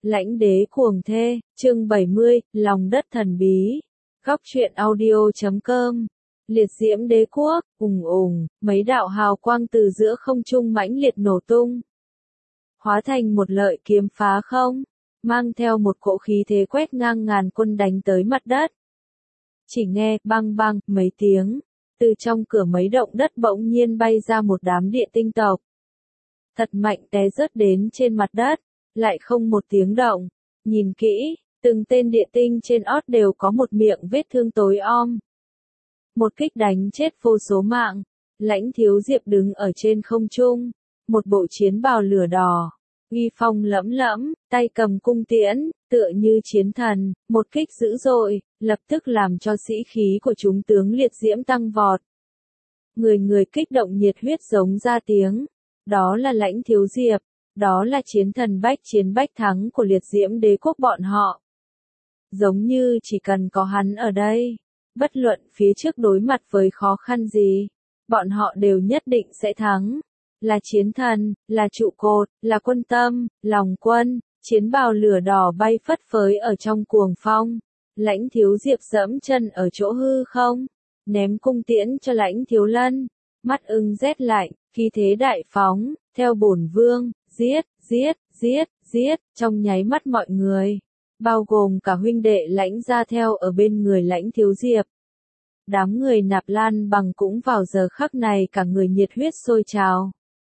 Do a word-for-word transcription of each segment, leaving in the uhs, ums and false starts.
Lãnh đế cuồng thê, chương bảy mươi, lòng đất thần bí. Góc truyện audio chấm com. Liệt diễm đế quốc, ùng ùng, mấy đạo hào quang từ giữa không trung mãnh liệt nổ tung. Hóa thành một lợi kiếm phá không, mang theo một cỗ khí thế quét ngang ngàn quân đánh tới mặt đất. Chỉ nghe, băng băng, mấy tiếng, từ trong cửa mấy động đất bỗng nhiên bay ra một đám địa tinh tộc. Thật mạnh té rớt đến trên mặt đất, lại không một tiếng động. Nhìn kỹ, từng tên địa tinh trên ót đều có một miệng vết thương tối om. Một kích đánh chết vô số mạng. Lãnh Thiếu Diệp đứng ở trên không trung, một bộ chiến bào lửa đỏ, uy phong lẫm lẫm, tay cầm cung tiễn, tựa như chiến thần, một kích dữ dội, lập tức làm cho sĩ khí của chúng tướng liệt diễm tăng vọt. Người người kích động nhiệt huyết giống ra tiếng, đó là Lãnh Thiếu Diệp, đó là chiến thần bách chiến bách thắng của liệt diễm đế quốc bọn họ. Giống như chỉ cần có hắn ở đây, bất luận phía trước đối mặt với khó khăn gì, bọn họ đều nhất định sẽ thắng. Là chiến thần, là trụ cột, là quân tâm, lòng quân, chiến bào lửa đỏ bay phất phới ở trong cuồng phong. Lãnh Thiếu Diệp dẫm chân ở chỗ hư không, ném cung tiễn cho Lãnh Thiếu Lân, mắt ưng rét lạnh, khí thế đại phóng, theo bổn vương, giết, giết, giết, giết, trong nháy mắt mọi người, bao gồm cả huynh đệ Lãnh gia theo ở bên người Lãnh Thiếu Diệp. Đám người Nạp Lan Bằng cũng vào giờ khắc này cả người nhiệt huyết sôi trào.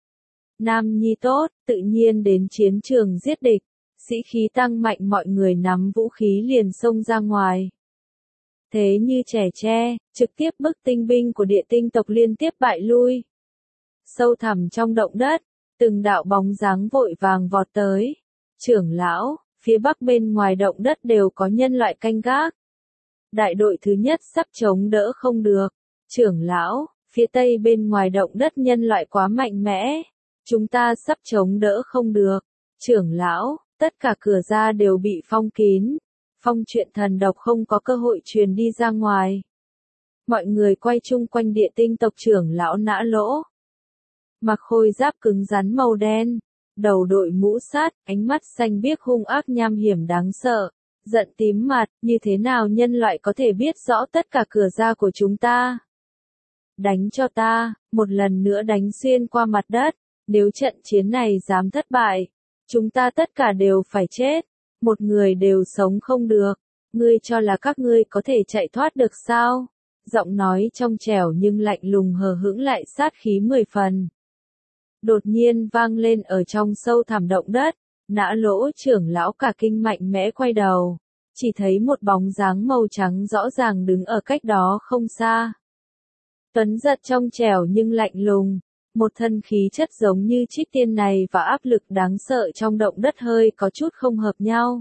Nam nhi tốt, tự nhiên đến chiến trường giết địch, sĩ khí tăng mạnh, mọi người nắm vũ khí liền xông ra ngoài. Thế như trẻ tre, trực tiếp bức tinh binh của địa tinh tộc liên tiếp bại lui. Sâu thẳm trong động đất, từng đạo bóng dáng vội vàng vọt tới. Trưởng lão, phía bắc bên ngoài động đất đều có nhân loại canh gác. Đại đội thứ nhất sắp chống đỡ không được. Trưởng lão, phía tây bên ngoài động đất nhân loại quá mạnh mẽ. Chúng ta sắp chống đỡ không được. Trưởng lão, tất cả cửa ra đều bị phong kín. Phong chuyện thần độc không có cơ hội truyền đi ra ngoài. Mọi người quay chung quanh địa tinh tộc trưởng lão Nã Lỗ. Mặc khôi giáp cứng rắn màu đen, đầu đội mũ sát, ánh mắt xanh biếc hung ác nham hiểm đáng sợ, giận tím mặt, như thế nào nhân loại có thể biết rõ tất cả cửa ra của chúng ta? Đánh cho ta, một lần nữa đánh xuyên qua mặt đất, nếu trận chiến này dám thất bại, chúng ta tất cả đều phải chết, một người đều sống không được, ngươi cho là các ngươi có thể chạy thoát được sao? Giọng nói trong trẻo nhưng lạnh lùng hờ hững lại sát khí mười phần. Đột nhiên vang lên ở trong sâu thẳm động đất, Nã Lỗ trưởng lão cả kinh mạnh mẽ quay đầu, chỉ thấy một bóng dáng màu trắng rõ ràng đứng ở cách đó không xa. Tuấn giật trong trẻo nhưng lạnh lùng, một thân khí chất giống như trích tiên này và áp lực đáng sợ trong động đất hơi có chút không hợp nhau.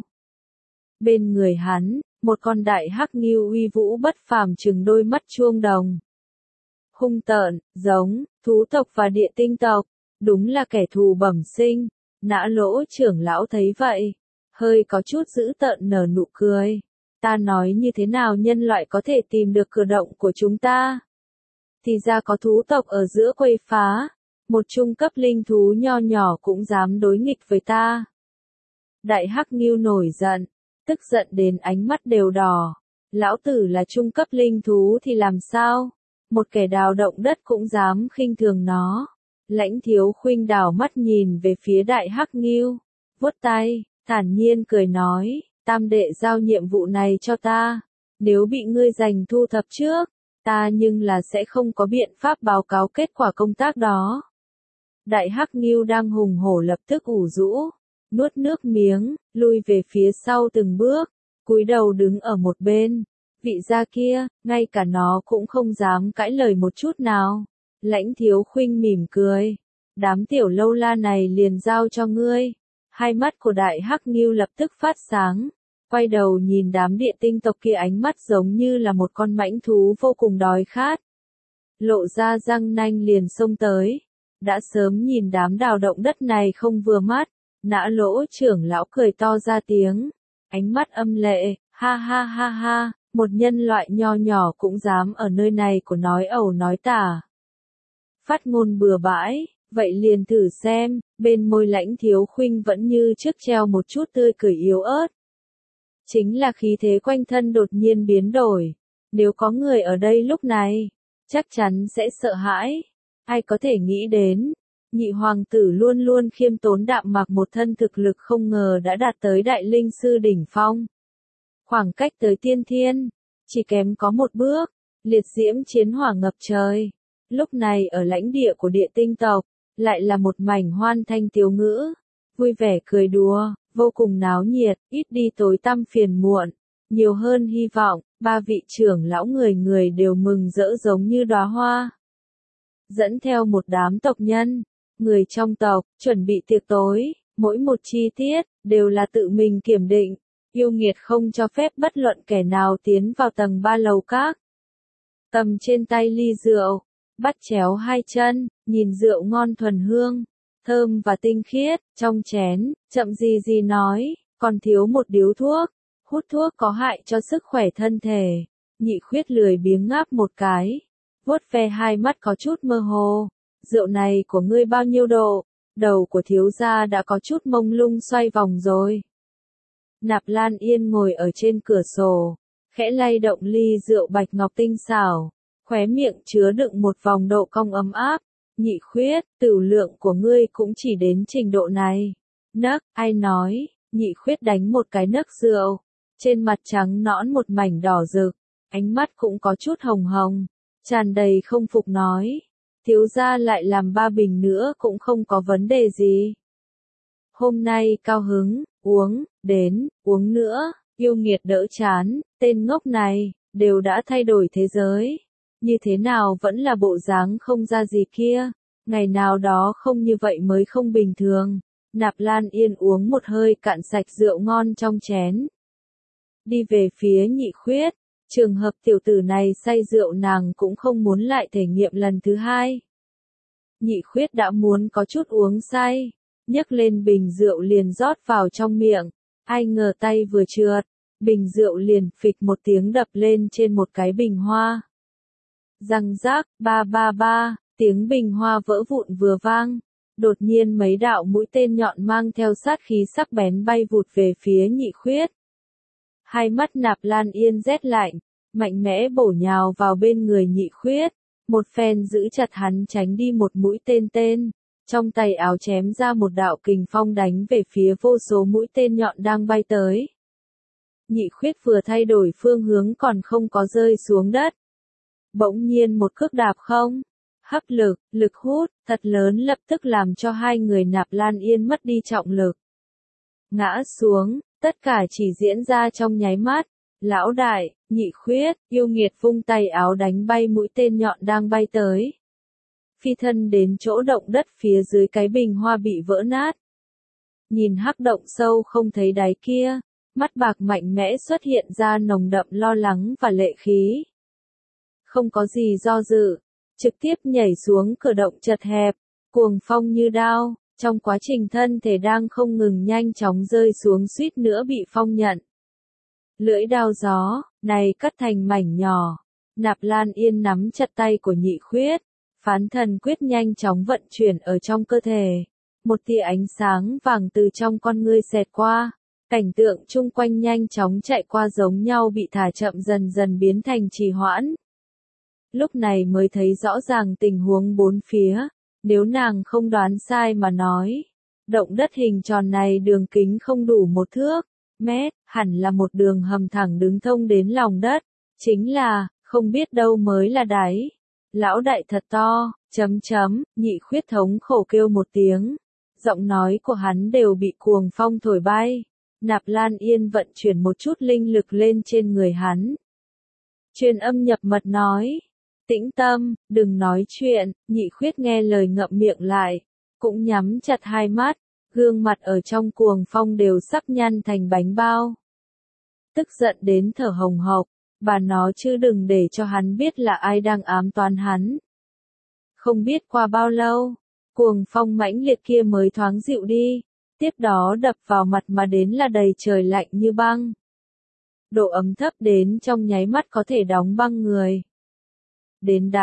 Bên người hắn, một con đại hắc ngưu uy vũ bất phàm trừng đôi mắt chuông đồng. Hung tợn, giống, thú tộc và địa tinh tộc. Đúng là kẻ thù bẩm sinh. Nã Lỗ trưởng lão thấy vậy, hơi có chút dữ tợn nở nụ cười. Ta nói như thế nào nhân loại có thể tìm được cửa động của chúng ta? Thì ra có thú tộc ở giữa quấy phá, một trung cấp linh thú nho nhỏ cũng dám đối nghịch với ta. Đại hắc ngưu nổi giận, tức giận đến ánh mắt đều đỏ. Lão tử là trung cấp linh thú thì làm sao? Một kẻ đào động đất cũng dám khinh thường nó. Lãnh Thiếu Khuynh đảo mắt nhìn về phía đại hắc ngưu, vuốt tay, thản nhiên cười nói, tam đệ giao nhiệm vụ này cho ta, nếu bị ngươi giành thu thập trước, ta nhưng là sẽ không có biện pháp báo cáo kết quả công tác đó. Đại hắc ngưu đang hùng hổ lập tức ủ rũ, nuốt nước miếng, lui về phía sau từng bước, cúi đầu đứng ở một bên, vị gia kia, ngay cả nó cũng không dám cãi lời một chút nào. Lãnh Thiếu Khuynh mỉm cười, đám tiểu lâu la này liền giao cho ngươi. Hai mắt của đại hắc ngưu lập tức phát sáng, quay đầu nhìn đám địa tinh tộc kia ánh mắt giống như là một con mãnh thú vô cùng đói khát. Lộ ra răng nanh liền xông tới, đã sớm nhìn đám đào động đất này không vừa mắt, Nã Lỗ trưởng lão cười to ra tiếng, ánh mắt âm lệ, ha ha ha ha, một nhân loại nho nhỏ cũng dám ở nơi này của nói ẩu nói tả. Phát ngôn bừa bãi, Vậy liền thử xem, bên môi Lãnh Thiếu Khuynh vẫn như trước treo một chút tươi cười yếu ớt. Chính là khí thế quanh thân đột nhiên biến đổi. Nếu có người ở đây lúc này, chắc chắn sẽ sợ hãi. Ai có thể nghĩ đến, nhị hoàng tử luôn luôn khiêm tốn đạm mạc một thân thực lực không ngờ đã đạt tới đại linh sư đỉnh phong. Khoảng cách tới tiên thiên, chỉ kém có một bước, liệt diễm chiến hỏa ngập trời. Lúc này ở lãnh địa của địa tinh tộc, lại là một mảnh hoan thanh tiếu ngữ, vui vẻ cười đùa, vô cùng náo nhiệt, ít đi tối tăm phiền muộn, nhiều hơn hy vọng, ba vị trưởng lão người người đều mừng rỡ giống như đóa hoa. Dẫn theo một đám tộc nhân, người trong tộc, chuẩn bị tiệc tối, mỗi một chi tiết, đều là tự mình kiểm định, yêu nghiệt không cho phép bất luận kẻ nào tiến vào tầng ba lầu các. Cầm trên tay ly rượu, bắt chéo hai chân, nhìn rượu ngon thuần hương, thơm và tinh khiết, trong chén, chậm gì gì nói, còn thiếu một điếu thuốc, hút thuốc có hại cho sức khỏe thân thể. Nhị Khuyết lười biếng ngáp một cái, vuốt ve hai mắt có chút mơ hồ, rượu này của ngươi bao nhiêu độ, đầu của thiếu gia đã có chút mông lung xoay vòng rồi. Nạp Lan Yên ngồi ở trên cửa sổ, khẽ lay động ly rượu bạch ngọc tinh xảo, khóe miệng chứa đựng một vòng độ cong ấm áp. Nhị Khuyết, tửu lượng của ngươi cũng chỉ đến trình độ này. Nấc, ai nói, Nhị Khuyết đánh một cái nấc rượu, trên mặt trắng nõn một mảnh đỏ rực, ánh mắt cũng có chút hồng hồng, tràn đầy không phục nói, thiếu gia lại làm ba bình nữa cũng không có vấn đề gì. Hôm nay cao hứng, uống, đến, uống nữa, yêu nghiệt đỡ chán, tên ngốc này, đều đã thay đổi thế giới. Như thế nào vẫn là bộ dáng không ra gì kia, ngày nào đó không như vậy mới không bình thường. Nạp Lan Yên uống một hơi cạn sạch rượu ngon trong chén. Đi về phía Nhị Khuyết, trường hợp tiểu tử này say rượu nàng cũng không muốn lại thể nghiệm lần thứ hai. Nhị Khuyết đã muốn có chút uống say, nhấc lên bình rượu liền rót vào trong miệng, ai ngờ tay vừa trượt, bình rượu liền phịch một tiếng đập lên trên một cái bình hoa. Răng rác, ba ba ba, tiếng bình hoa vỡ vụn vừa vang, đột nhiên mấy đạo mũi tên nhọn mang theo sát khí sắc bén bay vụt về phía Nhị Khuyết. Hai mắt Nạp Lan Yên rét lạnh, mạnh mẽ bổ nhào vào bên người Nhị Khuyết, một phen giữ chặt hắn tránh đi một mũi tên tên, trong tay áo chém ra một đạo kình phong đánh về phía vô số mũi tên nhọn đang bay tới. Nhị Khuyết vừa thay đổi phương hướng còn không có rơi xuống đất. Bỗng nhiên một cước đạp không, hấp lực, lực hút, thật lớn lập tức làm cho hai người Nạp Lan Yên mất đi trọng lực. Ngã xuống, tất cả chỉ diễn ra trong nháy mắt. Lão đại, Nhị Khuyết, yêu nghiệt vung tay áo đánh bay mũi tên nhọn đang bay tới. Phi thân đến chỗ động đất phía dưới cái bình hoa bị vỡ nát. Nhìn hắc động sâu không thấy đáy kia, mắt bạc mạnh mẽ xuất hiện ra nồng đậm lo lắng và lệ khí. Không có gì do dự, trực tiếp nhảy xuống cửa động chật hẹp, cuồng phong như đao, trong quá trình thân thể đang không ngừng nhanh chóng rơi xuống suýt nữa bị phong nhận. Lưỡi đao gió, này cắt thành mảnh nhỏ, Nạp Lan Yên nắm chặt tay của Nhị Khuyết, phán thần quyết nhanh chóng vận chuyển ở trong cơ thể. Một tia ánh sáng vàng từ trong con ngươi xẹt qua, cảnh tượng chung quanh nhanh chóng chạy qua giống nhau bị thả chậm dần dần biến thành trì hoãn. Lúc này mới thấy rõ ràng tình huống bốn phía, nếu nàng không đoán sai mà nói, động đất hình tròn này đường kính không đủ một thước, mét, hẳn là một đường hầm thẳng đứng thông đến lòng đất, chính là, không biết đâu mới là đáy. Lão đại thật to, chấm chấm, Nhị Khuyết thống khổ kêu một tiếng, giọng nói của hắn đều bị cuồng phong thổi bay. Nạp Lan Yên vận chuyển một chút linh lực lên trên người hắn. Truyền âm nhập mật nói, tĩnh tâm, đừng nói chuyện. Nhị Khuyết nghe lời ngậm miệng lại, cũng nhắm chặt hai mắt, gương mặt ở trong cuồng phong đều sắp nhăn thành bánh bao. Tức giận đến thở hồng hộc, bà nó chứ đừng để cho hắn biết là ai đang ám toán hắn. Không biết qua bao lâu, cuồng phong mãnh liệt kia mới thoáng dịu đi, tiếp đó đập vào mặt mà đến là đầy trời lạnh như băng. Độ ấm thấp đến trong nháy mắt có thể đóng băng người. Đến đáy,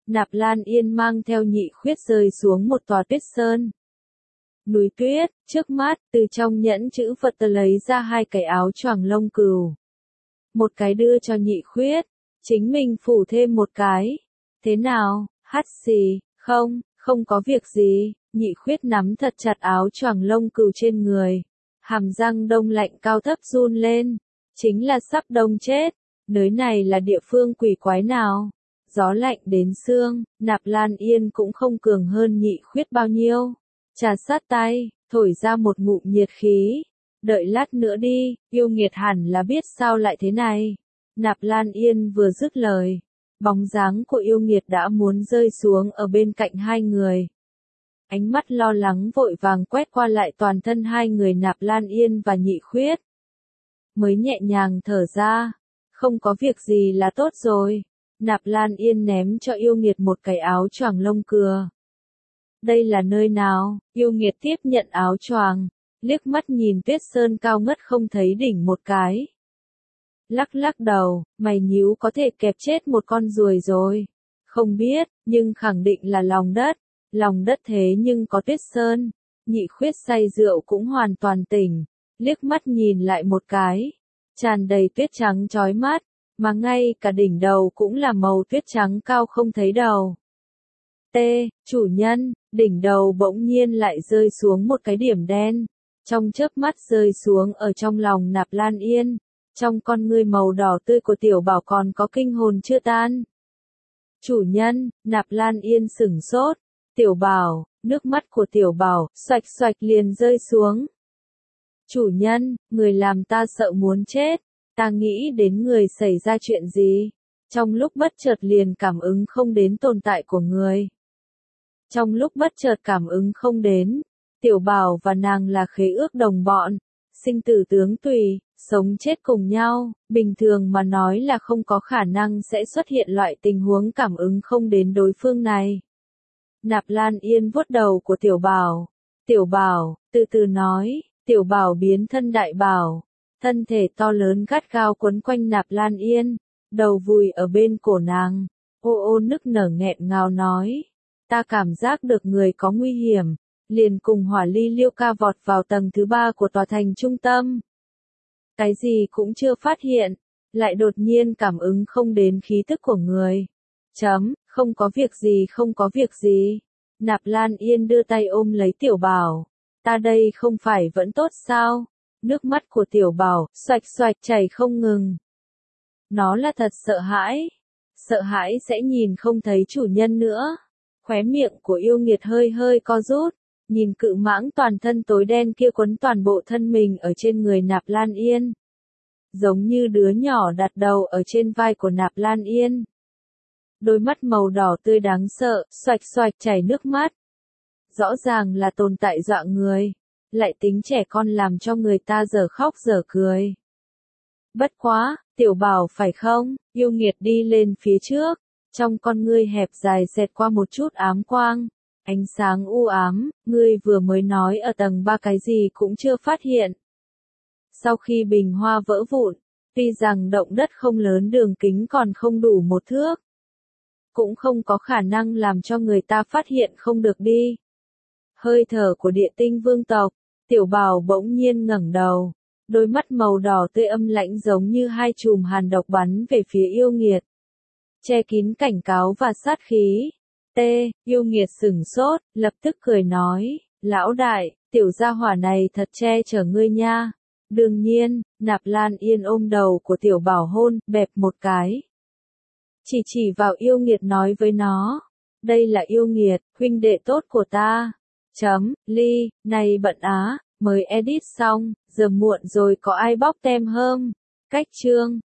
Nạp Lan Yên mang theo Nhị Khuyết rơi xuống một tòa tuyết sơn. Núi tuyết, trước mắt, từ trong nhẫn chữ vật lấy ra hai cái áo choàng lông cừu. Một cái đưa cho Nhị Khuyết, chính mình phủ thêm một cái. Thế nào, hắt xì, không, không có việc gì, Nhị Khuyết nắm thật chặt áo choàng lông cừu trên người. Hàm răng đông lạnh cao thấp run lên, chính là sắp đông chết, nơi này là địa phương quỷ quái nào. Gió lạnh đến xương, Nạp Lan Yên cũng không cường hơn Nhị Khuyết bao nhiêu. Trà sát tay, thổi ra một ngụm nhiệt khí. Đợi lát nữa đi, yêu nghiệt hẳn là biết sao lại thế này. Nạp Lan Yên vừa dứt lời, bóng dáng của yêu nghiệt đã muốn rơi xuống ở bên cạnh hai người. Ánh mắt lo lắng vội vàng quét qua lại toàn thân hai người Nạp Lan Yên và Nhị Khuyết. Mới nhẹ nhàng thở ra, không có việc gì là tốt rồi. Nạp Lan Yên ném cho yêu nghiệt một cái áo choàng lông cừu. Đây là nơi nào? Yêu nghiệt tiếp nhận áo choàng, liếc mắt nhìn tuyết sơn cao ngất không thấy đỉnh một cái. Lắc lắc đầu, mày nhíu có thể kẹp chết một con ruồi rồi. Không biết, nhưng khẳng định là lòng đất. Lòng đất thế nhưng có tuyết sơn. Nhị Khuyết say rượu cũng hoàn toàn tỉnh, liếc mắt nhìn lại một cái. Tràn đầy tuyết trắng chói mắt, mà ngay cả đỉnh đầu cũng là màu tuyết trắng cao không thấy đầu. T, chủ nhân, đỉnh đầu bỗng nhiên lại rơi xuống một cái điểm đen. Trong chớp mắt rơi xuống ở trong lòng Nạp Lan Yên. Trong con ngươi màu đỏ tươi của tiểu bảo còn có kinh hồn chưa tan. Chủ nhân, Nạp Lan Yên sửng sốt. Tiểu bảo, nước mắt của tiểu bảo, xoạch xoạch liền rơi xuống. Chủ nhân, người làm ta sợ muốn chết. Ta nghĩ đến người xảy ra chuyện gì. Trong lúc bất chợt liền cảm ứng không đến tồn tại của người. Trong lúc bất chợt cảm ứng không đến, tiểu bảo và nàng là khế ước đồng bọn, sinh tử tướng tùy, sống chết cùng nhau, bình thường mà nói là không có khả năng sẽ xuất hiện loại tình huống cảm ứng không đến đối phương này. Nạp Lan Yên vuốt đầu của tiểu bảo. Tiểu bảo, từ từ nói, tiểu bảo biến thân đại bảo. Thân thể to lớn gắt gao quấn quanh Nạp Lan Yên, đầu vùi ở bên cổ nàng, ô ô nức nở nghẹn ngào nói. Ta cảm giác được người có nguy hiểm, liền cùng Hỏa Ly Liêu ca vọt vào tầng thứ ba của tòa thành trung tâm. Cái gì cũng chưa phát hiện, lại đột nhiên cảm ứng không đến khí tức của người. Chấm, không có việc gì không có việc gì. Nạp Lan Yên đưa tay ôm lấy tiểu bảo. Ta đây không phải vẫn tốt sao? Nước mắt của tiểu bảo, xoạch xoạch chảy không ngừng. Nó là thật sợ hãi. Sợ hãi sẽ nhìn không thấy chủ nhân nữa. Khóe miệng của yêu nghiệt hơi hơi co rút. Nhìn cự mãng toàn thân tối đen kia quấn toàn bộ thân mình ở trên người Nạp Lan Yên. Giống như đứa nhỏ đặt đầu ở trên vai của Nạp Lan Yên. Đôi mắt màu đỏ tươi đáng sợ, xoạch xoạch chảy nước mắt. Rõ ràng là tồn tại dọa người. Lại tính trẻ con làm cho người ta dở khóc dở cười. Bất quá, tiểu bảo phải không? Yêu nghiệt đi lên phía trước. Trong con ngươi hẹp dài xẹt qua một chút ám quang. Ánh sáng u ám, ngươi vừa mới nói ở tầng ba cái gì cũng chưa phát hiện. Sau khi bình hoa vỡ vụn, tuy rằng động đất không lớn đường kính còn không đủ một thước. Cũng không có khả năng làm cho người ta phát hiện không được đi. Hơi thở của địa tinh vương tộc, tiểu bảo bỗng nhiên ngẩng đầu. Đôi mắt màu đỏ tươi âm lãnh giống như hai chùm hàn độc bắn về phía yêu nghiệt. Che kín cảnh cáo và sát khí. T, yêu nghiệt sửng sốt, lập tức cười nói, lão đại, tiểu gia hỏa này thật che chở ngươi nha. Đương nhiên, Nạp Lan Yên ôm đầu của tiểu bảo hôn, bẹp một cái. Chỉ chỉ vào yêu nghiệt nói với nó, đây là yêu nghiệt, huynh đệ tốt của ta. Chấm, ly, này bận á, mới edit xong, giờ muộn rồi có ai bóc tem hơm. Cách chương.